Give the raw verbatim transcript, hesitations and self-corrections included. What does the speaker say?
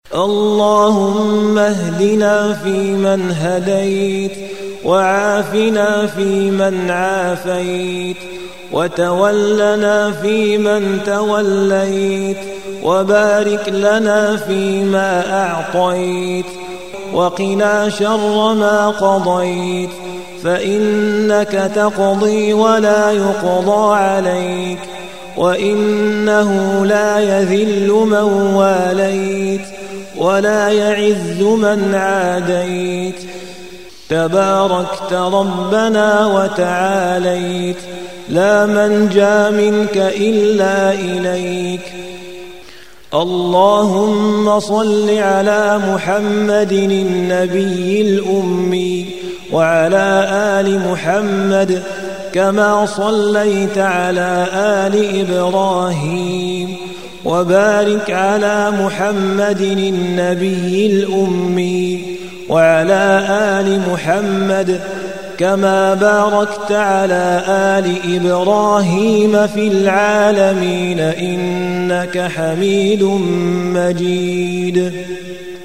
اللهم اهدنا فيمن هديت، وعافنا فيمن عافيت، وتولنا فيمن توليت، وبارك لنا فيما أعطيت، وقنا شر ما قضيت، فإنك تقضي ولا يقضى عليك، وإنه لا يذل من واليت ولا يعز من عاديت، تباركت ربنا وتعاليت، لا منجا منك إلا إليك. اللهم صل على محمد النبي الأمي وعلى آل محمد كما صليت على آل إبراهيم، وبارك على محمد النبي الأمي وعلى آل محمد كما باركت على آل إبراهيم في العالمين إنك حميد مجيد.